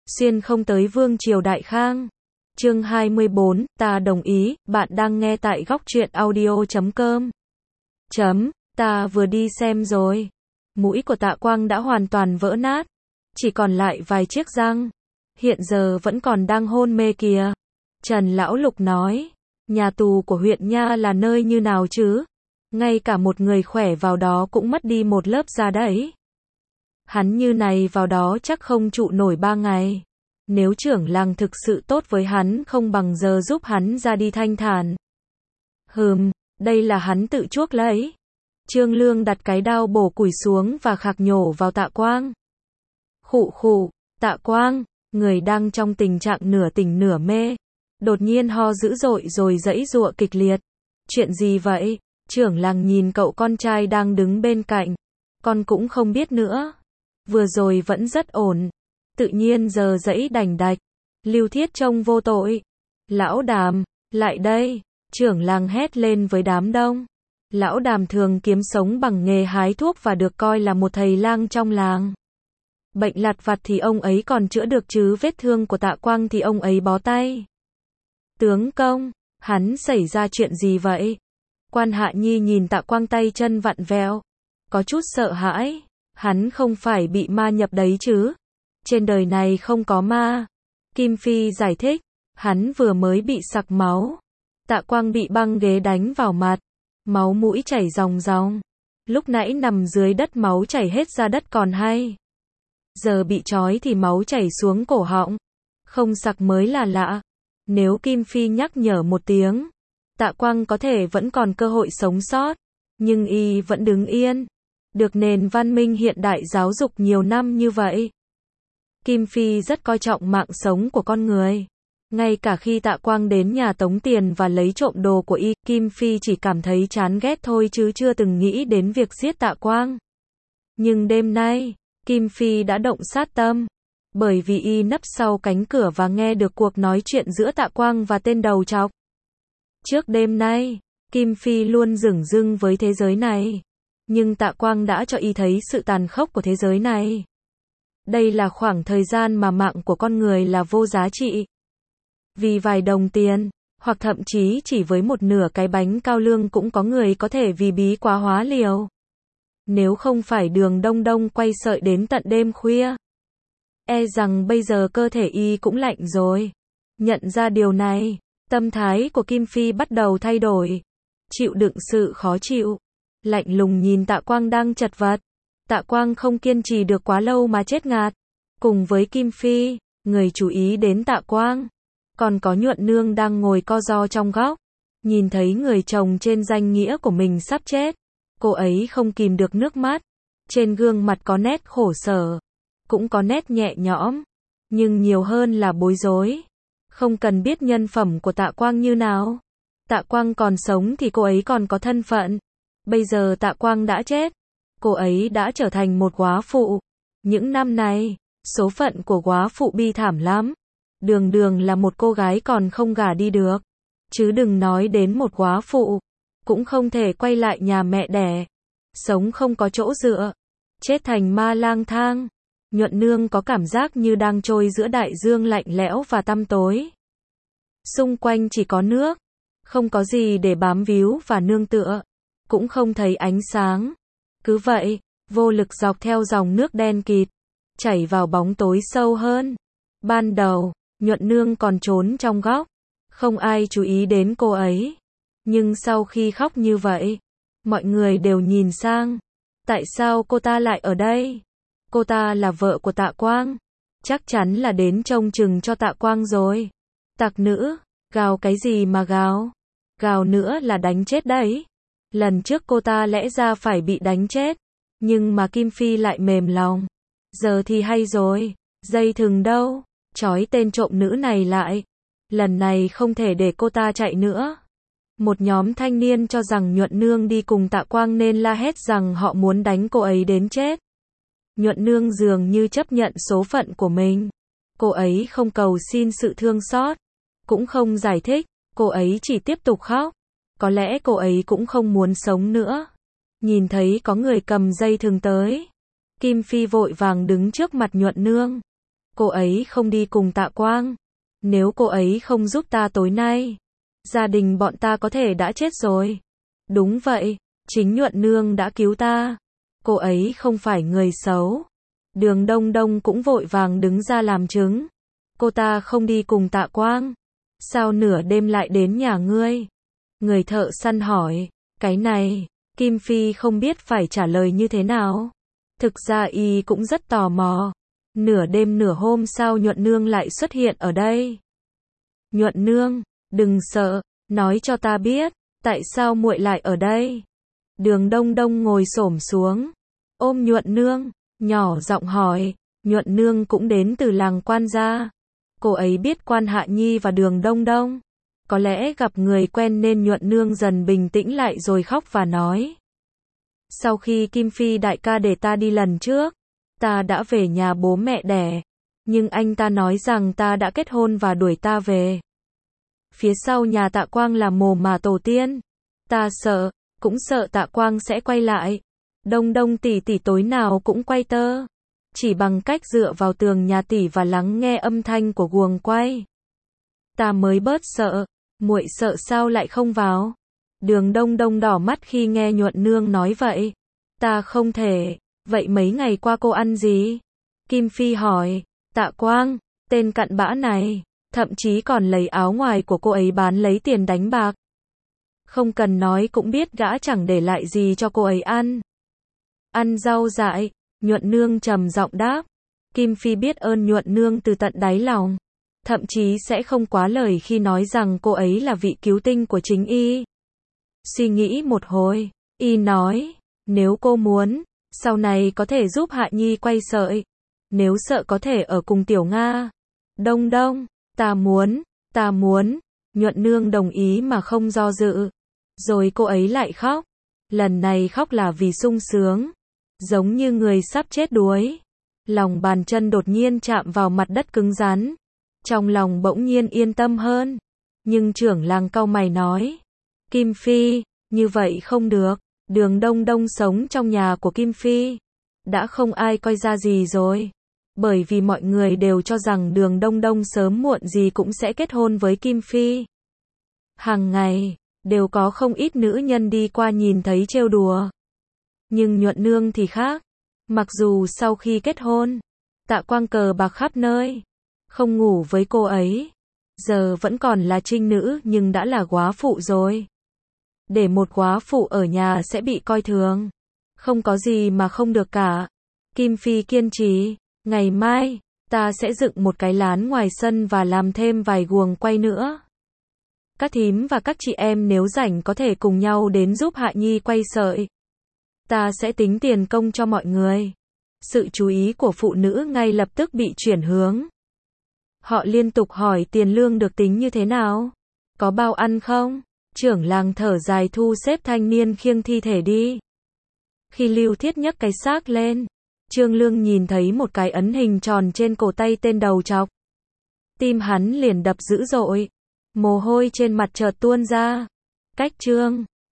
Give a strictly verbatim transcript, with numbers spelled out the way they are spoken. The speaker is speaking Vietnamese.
xuyên không tới vương triều Đại Khang. Chương hai mươi bốn, ta đồng ý, bạn đang nghe tại góc truyện audio chấm com. Chấm, ta vừa đi xem rồi. Mũi của Tạ Quang đã hoàn toàn vỡ nát, chỉ còn lại vài chiếc răng. Hiện giờ vẫn còn đang hôn mê kìa. Trần Lão Lục nói, nhà tù của huyện Nha là nơi như nào chứ? Ngay cả một người khỏe vào đó cũng mất đi một lớp da đấy. Hắn như này vào đó chắc không trụ nổi ba ngày. Nếu trưởng làng thực sự tốt với hắn không bằng giờ giúp hắn ra đi thanh thản. Hừm, đây là hắn tự chuốc lấy. Trương Lương đặt cái đao bổ củi xuống và khạc nhổ vào Tạ Quang. Khụ khụ, Tạ Quang, người đang trong tình trạng nửa tỉnh nửa mê, đột nhiên ho dữ dội rồi giãy giụa kịch liệt. Chuyện gì vậy? Trưởng làng nhìn cậu con trai đang đứng bên cạnh. Con cũng không biết nữa. Vừa rồi vẫn rất ổn. Tự nhiên giờ giãy đành đạch. Lưu Thiết trông vô tội. Lão Đàm, lại đây. Trưởng làng hét lên với đám đông. Lão Đàm thường kiếm sống bằng nghề hái thuốc và được coi là một thầy lang trong làng. Bệnh lặt vặt thì ông ấy còn chữa được chứ vết thương của Tạ Quang thì ông ấy bó tay. Tướng công, hắn xảy ra chuyện gì vậy? Quan Hạ Nhi nhìn Tạ Quang tay chân vặn vẹo, có chút sợ hãi. Hắn không phải bị ma nhập đấy chứ? Trên đời này không có ma. Kim Phi giải thích, hắn vừa mới bị sặc máu. Tạ Quang bị băng ghế đánh vào mặt, máu mũi chảy ròng ròng. Lúc nãy nằm dưới đất máu chảy hết ra đất còn hay. Giờ bị trói thì máu chảy xuống cổ họng. Không sặc mới là lạ. Nếu Kim Phi nhắc nhở một tiếng, Tạ Quang có thể vẫn còn cơ hội sống sót. Nhưng y vẫn đứng yên. Được nền văn minh hiện đại giáo dục nhiều năm như vậy. Kim Phi rất coi trọng mạng sống của con người. Ngay cả khi Tạ Quang đến nhà tống tiền và lấy trộm đồ của y, Kim Phi chỉ cảm thấy chán ghét thôi chứ chưa từng nghĩ đến việc giết Tạ Quang. Nhưng đêm nay, Kim Phi đã động sát tâm. Bởi vì y nấp sau cánh cửa và nghe được cuộc nói chuyện giữa Tạ Quang và tên đầu trọc. Trước đêm nay, Kim Phi luôn dửng dưng với thế giới này. Nhưng Tạ Quang đã cho y thấy sự tàn khốc của thế giới này. Đây là khoảng thời gian mà mạng của con người là vô giá trị. Vì vài đồng tiền, hoặc thậm chí chỉ với một nửa cái bánh cao lương cũng có người có thể vì bí quá hóa liều. Nếu không phải Đường Đông Đông quay sợi đến tận đêm khuya, e rằng bây giờ cơ thể y cũng lạnh rồi. Nhận ra điều này, tâm thái của Kim Phi bắt đầu thay đổi. Chịu đựng sự khó chịu. Lạnh lùng nhìn Tạ Quang đang chật vật. Tạ Quang không kiên trì được quá lâu mà chết ngạt. Cùng với Kim Phi, người chú ý đến Tạ Quang. Còn có Nhuận Nương đang ngồi co ro trong góc. Nhìn thấy người chồng trên danh nghĩa của mình sắp chết. Cô ấy không kìm được nước mắt. Trên gương mặt có nét khổ sở. Cũng có nét nhẹ nhõm. Nhưng nhiều hơn là bối rối. Không cần biết nhân phẩm của Tạ Quang như nào. Tạ Quang còn sống thì cô ấy còn có thân phận. Bây giờ Tạ Quang đã chết. Cô ấy đã trở thành một góa phụ. Những năm này, số phận của góa phụ bi thảm lắm. Đường đường là một cô gái còn không gả đi được. Chứ đừng nói đến một góa phụ. Cũng không thể quay lại nhà mẹ đẻ. Sống không có chỗ dựa. Chết thành ma lang thang. Nhuận Nương có cảm giác như đang trôi giữa đại dương lạnh lẽo và tăm tối. Xung quanh chỉ có nước. Không có gì để bám víu và nương tựa. Cũng không thấy ánh sáng. Cứ vậy, vô lực dọc theo dòng nước đen kịt. Chảy vào bóng tối sâu hơn. Ban đầu, Nhuận Nương còn trốn trong góc. Không ai chú ý đến cô ấy. Nhưng sau khi khóc như vậy, mọi người đều nhìn sang. Tại sao cô ta lại ở đây? Cô ta là vợ của Tạ Quang. Chắc chắn là đến trông chừng cho Tạ Quang rồi. Tặc nữ, gào cái gì mà gào? Gào nữa là đánh chết đấy. Lần trước cô ta lẽ ra phải bị đánh chết. Nhưng mà Kim Phi lại mềm lòng. Giờ thì hay rồi. Dây thừng đâu? Trói tên trộm nữ này lại. Lần này không thể để cô ta chạy nữa. Một nhóm thanh niên cho rằng Nhuận Nương đi cùng Tạ Quang nên la hét rằng họ muốn đánh cô ấy đến chết. Nhuận Nương dường như chấp nhận số phận của mình. Cô ấy không cầu xin sự thương xót. Cũng không giải thích. Cô ấy chỉ tiếp tục khóc. Có lẽ cô ấy cũng không muốn sống nữa. Nhìn thấy có người cầm dây thừng tới. Kim Phi vội vàng đứng trước mặt Nhuận Nương. cô ấy không đi cùng Tạ Quang. Nếu cô ấy không giúp ta tối nay, gia đình bọn ta có thể đã chết rồi. Đúng vậy, chính Nhuận Nương đã cứu ta. Cô ấy không phải người xấu. Đường Đông Đông cũng vội vàng đứng ra làm chứng. Cô ta không đi cùng Tạ Quang. Sao nửa đêm lại đến nhà ngươi? Người thợ săn hỏi. Cái này, Kim Phi không biết phải trả lời như thế nào. Thực ra y cũng rất tò mò. Nửa đêm nửa hôm sao Nhuận Nương lại xuất hiện ở đây? Nhuận Nương, đừng sợ, nói cho ta biết, tại sao muội lại ở đây? Đường Đông Đông ngồi xổm xuống, ôm Nhuận Nương, nhỏ giọng hỏi. Nhuận Nương cũng đến từ làng Quan gia. Cô ấy biết Quan Hạ Nhi và Đường Đông Đông. Có lẽ gặp người quen nên Nhuận Nương dần bình tĩnh lại rồi khóc và nói. Sau khi Kim Phi đại ca để ta đi lần trước, ta đã về nhà bố mẹ đẻ. Nhưng anh ta nói rằng ta đã kết hôn và đuổi ta về. Phía sau nhà Tạ Quang là mồ mả tổ tiên. Ta sợ, cũng sợ Tạ Quang sẽ quay lại. Đông Đông tỷ tỷ tối nào cũng quay tơ. Chỉ bằng cách dựa vào tường nhà tỷ và lắng nghe âm thanh của guồng quay. Ta mới bớt sợ. Muội sợ sao lại không vào? Đường Đông Đông đỏ mắt khi nghe Nhuận Nương nói vậy. Ta không thể. Vậy mấy ngày qua cô ăn gì? Kim Phi hỏi. Tạ Quang, tên cặn bã này, thậm chí còn lấy áo ngoài của cô ấy bán lấy tiền đánh bạc. Không cần nói cũng biết gã chẳng để lại gì cho cô ấy ăn. Ăn rau dại, Nhuận Nương trầm giọng đáp. Kim Phi biết ơn Nhuận Nương từ tận đáy lòng. Thậm chí sẽ không quá lời khi nói rằng cô ấy là vị cứu tinh của chính y. Suy nghĩ một hồi, y nói, nếu cô muốn, sau này có thể giúp Hạ Nhi quay sợi. Nếu sợ có thể ở cùng Tiểu Nga. Đông Đông, ta muốn, ta muốn. Nhuận Nương đồng ý mà không do dự. Rồi cô ấy lại khóc. Lần này khóc là vì sung sướng. Giống như người sắp chết đuối. Lòng bàn chân đột nhiên chạm vào mặt đất cứng rắn. Trong lòng bỗng nhiên yên tâm hơn. Nhưng trưởng làng cau mày nói. Kim Phi, như vậy không được. Đường Đông Đông sống trong nhà của Kim Phi. Đã không ai coi ra gì rồi. Bởi vì mọi người đều cho rằng Đường Đông Đông sớm muộn gì cũng sẽ kết hôn với Kim Phi. Hàng ngày, đều có không ít nữ nhân đi qua nhìn thấy trêu đùa. Nhưng Nhuận Nương thì khác. Mặc dù sau khi kết hôn, Tạ Quang cờ bạc khắp nơi, không ngủ với cô ấy. Giờ vẫn còn là trinh nữ nhưng đã là góa phụ rồi. Để một góa phụ ở nhà sẽ bị coi thường. Không có gì mà không được cả. Kim Phi kiên trì. Ngày mai, ta sẽ dựng một cái lán ngoài sân và làm thêm vài guồng quay nữa. Các thím và các chị em nếu rảnh có thể cùng nhau đến giúp Hạ Nhi quay sợi. Ta sẽ tính tiền công cho mọi người. Sự chú ý của phụ nữ ngay lập tức bị chuyển hướng. Họ liên tục hỏi tiền lương được tính như thế nào? Có bao ăn không? Trưởng làng thở dài thu xếp thanh niên khiêng thi thể đi. Khi Lưu Thiết nhấc cái xác lên, Trương Lương nhìn thấy một cái ấn hình tròn trên cổ tay tên đầu trọc. Tim hắn liền đập dữ dội. Mồ hôi trên mặt chợt tuôn ra. Cách Trương